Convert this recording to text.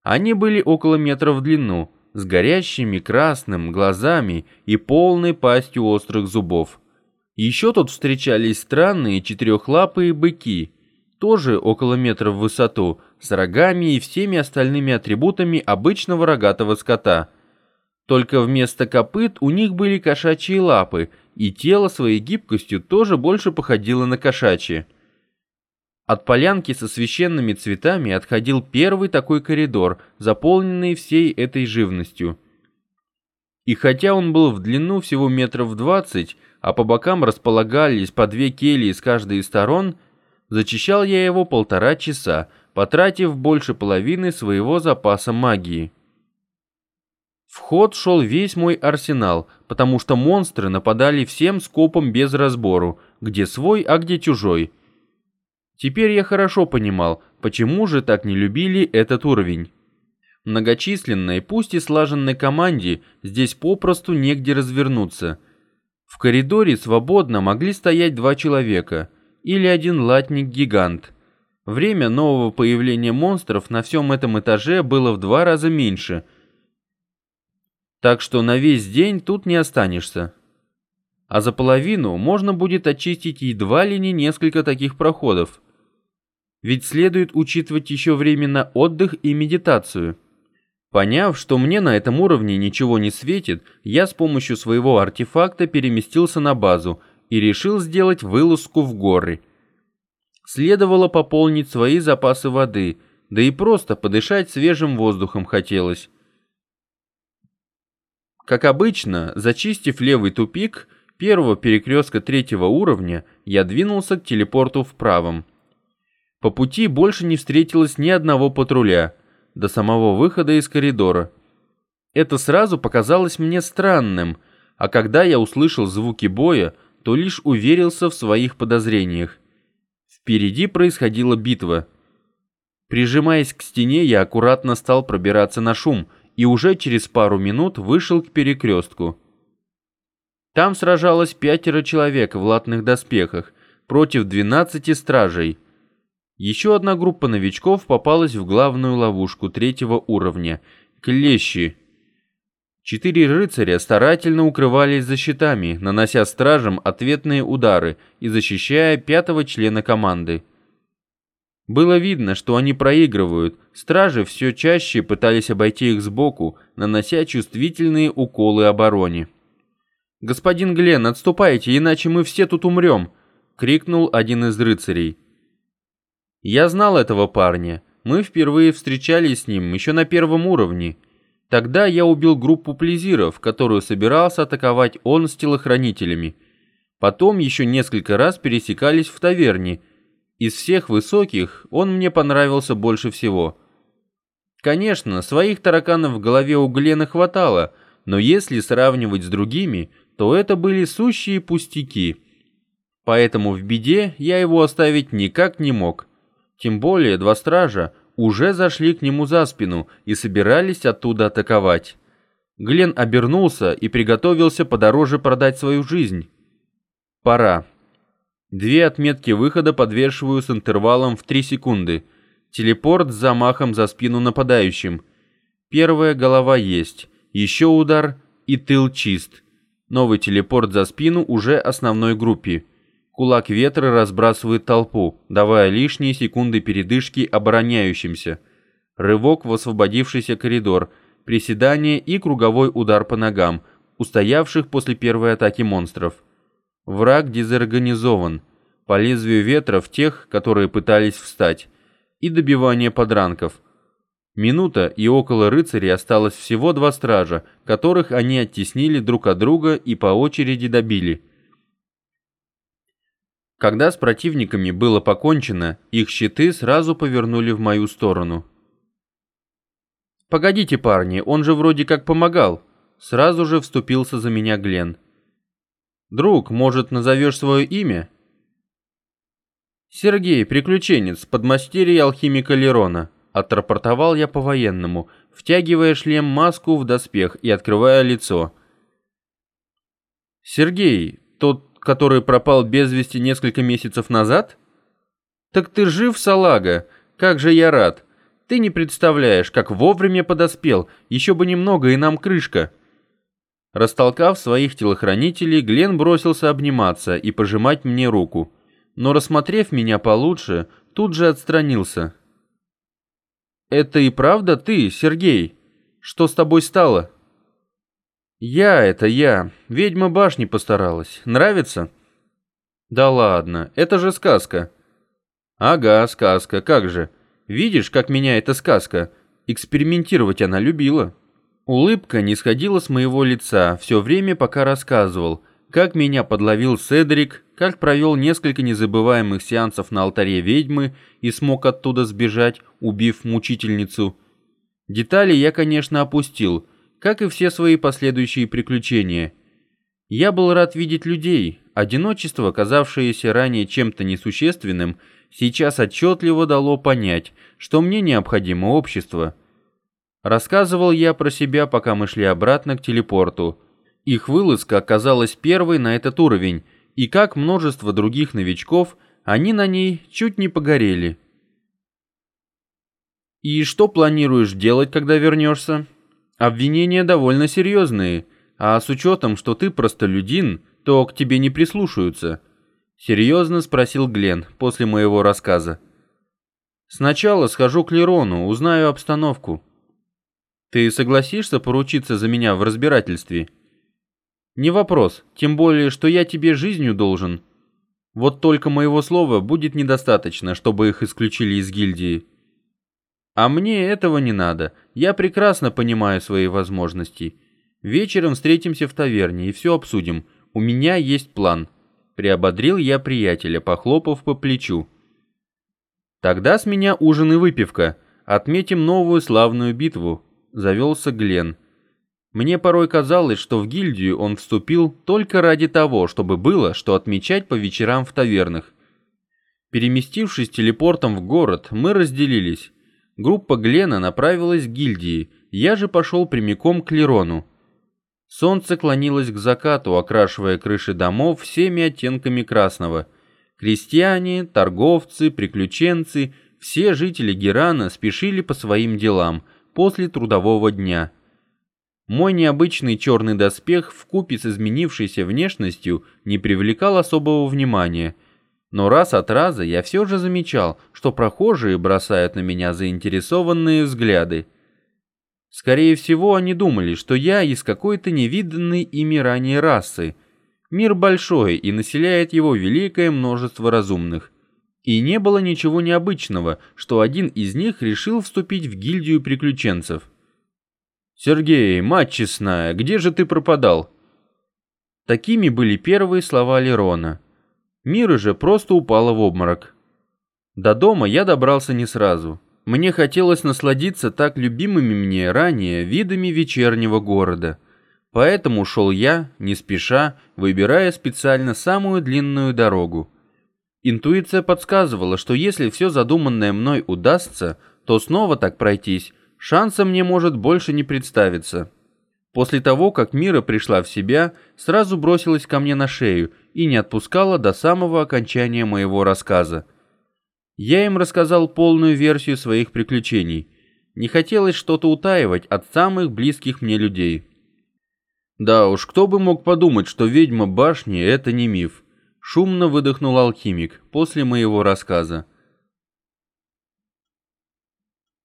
Они были около метра в длину, с горящими красным глазами и полной пастью острых зубов. Еще тут встречались странные четырехлапые быки, тоже около метра в высоту, с рогами и всеми остальными атрибутами обычного рогатого скота. Только вместо копыт у них были кошачьи лапы, и тело своей гибкостью тоже больше походило на кошачье. От полянки со священными цветами отходил первый такой коридор, заполненный всей этой живностью. И хотя он был в длину всего метров 20, а по бокам располагались по 2 кельи с каждой из сторон, зачищал я его 1,5 часа, потратив больше половины своего запаса магии. В ход шел весь мой арсенал, потому что монстры нападали всем скопом без разбору, где свой, а где чужой. Теперь я хорошо понимал, почему же так не любили этот уровень. Многочисленной, пусть и слаженной команде здесь попросту негде развернуться. В коридоре свободно могли стоять 2 человека или 1 латник-гигант. Время нового появления монстров на всем этом этаже было в 2 раза меньше, так что на весь день тут не останешься. А за половину можно будет очистить едва ли не несколько таких проходов. Ведь следует учитывать еще время на отдых и медитацию. Поняв, что мне на этом уровне ничего не светит, я с помощью своего артефакта переместился на базу и решил сделать вылазку в горы. Следовало пополнить свои запасы воды, да и просто подышать свежим воздухом хотелось. Как обычно, зачистив левый тупик первого перекрестка 3-го уровня, я двинулся к телепорту в правом. По пути больше не встретилось ни одного патруля, до самого выхода из коридора. Это сразу показалось мне странным, а когда я услышал звуки боя, то лишь уверился в своих подозрениях. Впереди происходила битва. Прижимаясь к стене, я аккуратно стал пробираться на шум, и уже через пару минут вышел к перекрестку. Там сражалось 5 человек в латных доспехах против 12 стражей. Еще одна группа новичков попалась в главную ловушку 3-го уровня – клещи. 4 рыцаря старательно укрывались за щитами, нанося стражам ответные удары и защищая 5-го члена команды. Было видно, что они проигрывают, стражи все чаще пытались обойти их сбоку, нанося чувствительные уколы обороне. «Господин Гленн, отступайте, иначе мы все тут умрем!» — крикнул один из рыцарей. Я знал этого парня, мы впервые встречались с ним еще на 1-м уровне. Тогда я убил группу плезиров, которую собирался атаковать он с телохранителями. Потом еще несколько раз пересекались в таверне. Из всех высоких он мне понравился больше всего. Конечно, своих тараканов в голове у Гленна хватало, но если сравнивать с другими, то это были сущие пустяки. Поэтому в беде я его оставить никак не мог. Тем более 2 стража уже зашли к нему за спину и собирались оттуда атаковать. Гленн обернулся и приготовился подороже продать свою жизнь. Пора. 2 отметки выхода подвешиваю с интервалом в 3 секунды. Телепорт с замахом за спину нападающим. Первая голова есть. Еще удар и тыл чист. Новый телепорт за спину уже основной группе. Кулак ветра разбрасывает толпу, давая лишние секунды передышки обороняющимся. Рывок в освободившийся коридор, приседание и круговой удар по ногам, устоявших после первой атаки монстров. Враг дезорганизован. По лезвию ветра в тех, которые пытались встать. И добивание подранков. Минута, и около рыцарей осталось всего 2 стража, которых они оттеснили друг от друга и по очереди добили. Когда с противниками было покончено, их щиты сразу повернули в мою сторону. «Погодите, парни, он же вроде как помогал!» Сразу же вступился за меня Гленн. «Друг, может, назовешь свое имя?» «Сергей, приключенец, подмастерье алхимика Лерона», — отрапортовал я по-военному, втягивая шлем-маску в доспех и открывая лицо. «Сергей, тот, который пропал без вести несколько месяцев назад? Так ты жив, салага, как же я рад. Ты не представляешь, как вовремя подоспел, еще бы немного и нам крышка». Растолкав своих телохранителей, Глен бросился обниматься и пожимать мне руку, но, рассмотрев меня получше, тут же отстранился. «Это и правда ты, Сергей? Что с тобой стало?» Это я. Ведьма башни постаралась. Нравится?» «Да ладно, это же сказка». «Ага, сказка, как же. Видишь, как меня эта сказка? Экспериментировать она любила». Улыбка не сходила с моего лица все время, пока рассказывал, как меня подловил Седрик, как провел несколько незабываемых сеансов на алтаре ведьмы и смог оттуда сбежать, убив мучительницу. Детали я, конечно, опустил, как и все свои последующие приключения. Я был рад видеть людей. Одиночество, казавшееся ранее чем-то несущественным, сейчас отчетливо дало понять, что мне необходимо общество. Рассказывал я про себя, пока мы шли обратно к телепорту. Их вылазка оказалась первой на этот уровень, и как множество других новичков, они на ней чуть не погорели. «И что планируешь делать, когда вернешься? Обвинения довольно серьезные, а с учетом, что ты простолюдин, то к тебе не прислушаются», — серьезно спросил Глен после моего рассказа. «Сначала схожу к Лерону, узнаю обстановку». «Ты согласишься поручиться за меня в разбирательстве?» «Не вопрос, тем более, что я тебе жизнью должен. Вот только моего слова будет недостаточно, чтобы их исключили из гильдии». «А мне этого не надо, я прекрасно понимаю свои возможности. Вечером встретимся в таверне и все обсудим, у меня есть план», — приободрил я приятеля, похлопав по плечу. «Тогда с меня ужин и выпивка, отметим новую славную битву», — завелся Глен. Мне порой казалось, что в гильдию он вступил только ради того, чтобы было, что отмечать по вечерам в тавернах. Переместившись телепортом в город, мы разделились. Группа Глена направилась к гильдии, я же пошел прямиком к Лерону. Солнце клонилось к закату, окрашивая крыши домов всеми оттенками красного. Крестьяне, торговцы, приключенцы, все жители Герана спешили по своим делам после трудового дня. Мой необычный черный доспех вкупе с изменившейся внешностью не привлекал особого внимания, но раз от раза я все же замечал, что прохожие бросают на меня заинтересованные взгляды. Скорее всего, они думали, что я из какой-то невиданной ими ранее расы. Мир большой, и населяет его великое множество разумных. И не было ничего необычного, что один из них решил вступить в гильдию приключенцев. «Сергей, мать честная, где же ты пропадал?» Такими были первые слова Лерона. Мира же просто упала в обморок. До дома я добрался не сразу. Мне хотелось насладиться так любимыми мне ранее видами вечернего города. Поэтому шел я, не спеша, выбирая специально самую длинную дорогу. Интуиция подсказывала, что если все задуманное мной удастся, то снова так пройтись шанса мне может больше не представиться. После того, как Мира пришла в себя, сразу бросилась ко мне на шею и не отпускала до самого окончания моего рассказа. Я им рассказал полную версию своих приключений. Не хотелось что-то утаивать от самых близких мне людей. Да уж, кто бы мог подумать, что ведьма башни — это не миф. Шумно выдохнул алхимик после моего рассказа.